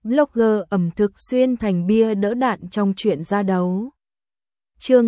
Blogger ẩm thực xuyên thành bia đỡ đạn trong chuyện ra đấu. Chương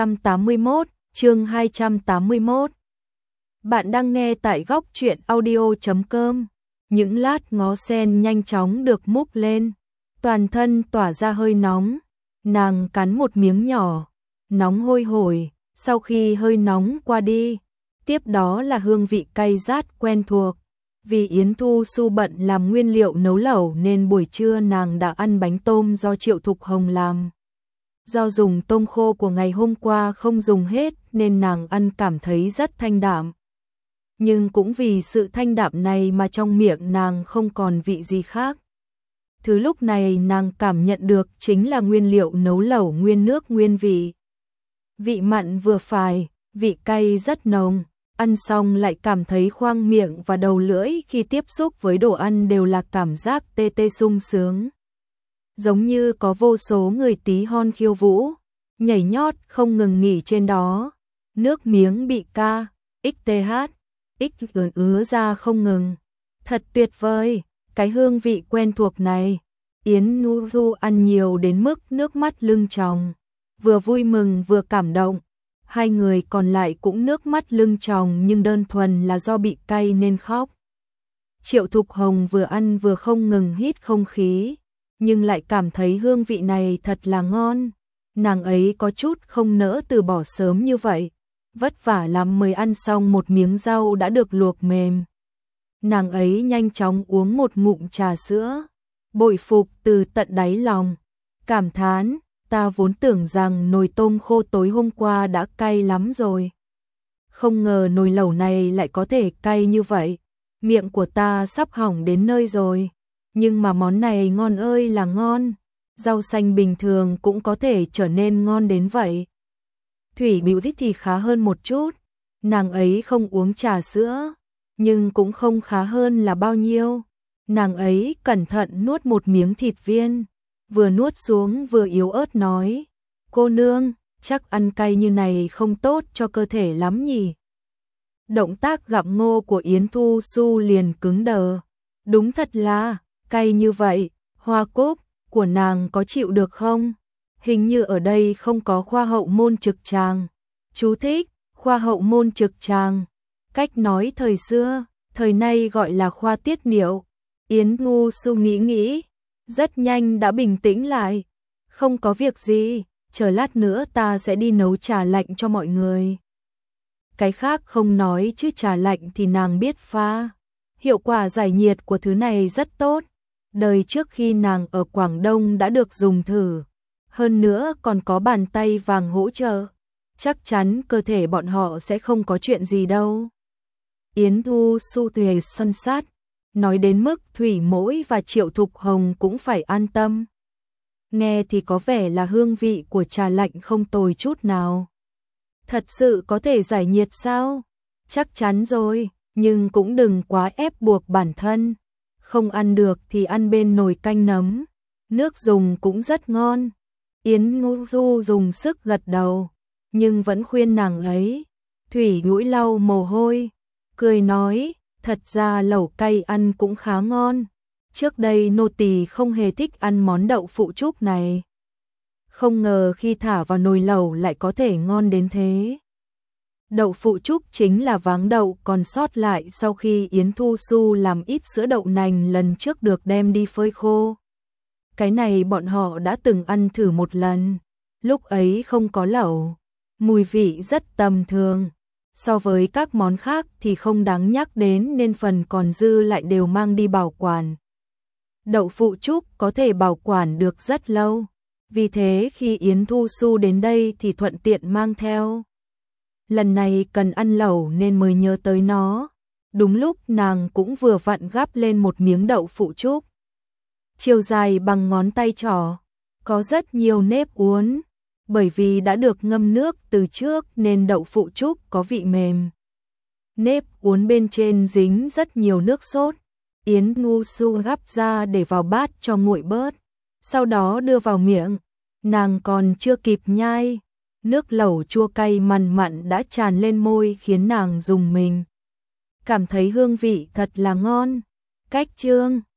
281. Bạn đang nghe tại góc truyện audio.com. Những lát ngó sen nhanh chóng được múc lên, toàn thân tỏa ra hơi nóng. Nàng cắn một miếng nhỏ, nóng hôi hổi, sau khi hơi nóng qua đi, tiếp đó là hương vị cay rát quen thuộc. Vì Yến Thu Xu bận làm nguyên liệu nấu lẩu nên buổi trưa nàng đã ăn bánh tôm do Triệu Thục Hồng làm. Do dùng tôm khô của ngày hôm qua không dùng hết nên nàng ăn cảm thấy rất thanh đạm. Nhưng cũng vì sự thanh đạm này mà trong miệng nàng không còn vị gì khác. Thứ lúc này nàng cảm nhận được chính là nguyên liệu nấu lẩu nguyên nước nguyên vị. Vị mặn vừa phải, vị cay rất nồng. Ăn xong lại cảm thấy khoang miệng và đầu lưỡi khi tiếp xúc với đồ ăn đều là cảm giác tê tê sung sướng. Giống như có vô số người tí hon khiêu vũ, nhảy nhót không ngừng nghỉ trên đó. Nước miếng bị ca, ứa ra không ngừng. Thật tuyệt vời, cái hương vị quen thuộc này. Yến Thu ăn nhiều đến mức nước mắt lưng tròng, vừa vui mừng vừa cảm động. Hai người còn lại cũng nước mắt lưng tròng nhưng đơn thuần là do bị cay nên khóc. Triệu Thục Hồng vừa ăn vừa không ngừng hít không khí, nhưng lại cảm thấy hương vị này thật là ngon. Nàng ấy có chút không nỡ từ bỏ sớm như vậy, vất vả lắm mới ăn xong một miếng rau đã được luộc mềm. Nàng ấy nhanh chóng uống một ngụm trà sữa, bội phục từ tận đáy lòng, cảm thán. Ta vốn tưởng rằng nồi tôm khô tối hôm qua đã cay lắm rồi. Không ngờ nồi lẩu này lại có thể cay như vậy. Miệng của ta sắp hỏng đến nơi rồi. Nhưng mà món này ngon ơi là ngon. Rau xanh bình thường cũng có thể trở nên ngon đến vậy. Thủy Bửu thích thì khá hơn một chút. Nàng ấy không uống trà sữa, nhưng cũng không khá hơn là bao nhiêu. Nàng ấy cẩn thận nuốt một miếng thịt viên. Vừa nuốt xuống vừa yếu ớt nói, cô nương, chắc ăn cay như này không tốt cho cơ thể lắm nhỉ. Động tác gặm ngô của Yến Thu Xu liền cứng đờ. Đúng thật là, cay như vậy, Hoa Cúc, của nàng có chịu được không? Hình như ở đây không có khoa hậu môn trực tràng. Chú thích, khoa hậu môn trực tràng. Cách nói thời xưa, thời nay gọi là khoa tiết niệu. Yến Thu Xu nghĩ. Rất nhanh đã bình tĩnh lại. Không có việc gì, chờ lát nữa ta sẽ đi nấu trà lạnh cho mọi người. Cái khác không nói chứ trà lạnh thì nàng biết pha. Hiệu quả giải nhiệt của thứ này rất tốt. Đời trước khi nàng ở Quảng Đông đã được dùng thử. Hơn nữa còn có bàn tay vàng hỗ trợ. Chắc chắn cơ thể bọn họ sẽ không có chuyện gì đâu. Yến Thu Xu tùy săn sát. Nói đến mức Thủy Mỗi và Triệu Thục Hồng cũng phải an tâm. Nghe thì có vẻ là hương vị của trà lạnh không tồi chút nào. Thật sự có thể giải nhiệt sao? Chắc chắn rồi, nhưng cũng đừng quá ép buộc bản thân. Không ăn được thì ăn bên nồi canh nấm. Nước dùng cũng rất ngon. Yến Thu dùng sức gật đầu, nhưng vẫn khuyên nàng ấy. Thủy Nhũi lau mồ hôi, cười nói. Thật ra lẩu cay ăn cũng khá ngon. Trước đây nô tỳ không hề thích ăn món đậu phụ trúc này. Không ngờ khi thả vào nồi lẩu lại có thể ngon đến thế. Đậu phụ trúc chính là váng đậu còn sót lại sau khi Yến Thu Xu làm ít sữa đậu nành lần trước được đem đi phơi khô. Cái này bọn họ đã từng ăn thử một lần. Lúc ấy không có lẩu. Mùi vị rất tầm thường. So với các món khác thì không đáng nhắc đến nên phần còn dư lại đều mang đi bảo quản. Đậu phụ trúc có thể bảo quản được rất lâu. Vì thế khi Yến Thu Xu đến đây thì thuận tiện mang theo. Lần này cần ăn lẩu nên mới nhớ tới nó. Đúng lúc nàng cũng vừa vặn gắp lên một miếng đậu phụ trúc. Chiều dài bằng ngón tay trỏ, có rất nhiều nếp uốn. Bởi vì đã được ngâm nước từ trước nên đậu phụ trúc có vị mềm. Nếp uốn bên trên dính rất nhiều nước sốt. Yến Thu Xu gắp ra để vào bát cho nguội bớt. Sau đó đưa vào miệng. Nàng còn chưa kịp nhai. Nước lẩu chua cay mặn mặn đã tràn lên môi khiến nàng rùng mình. Cảm thấy hương vị thật là ngon. Cách chương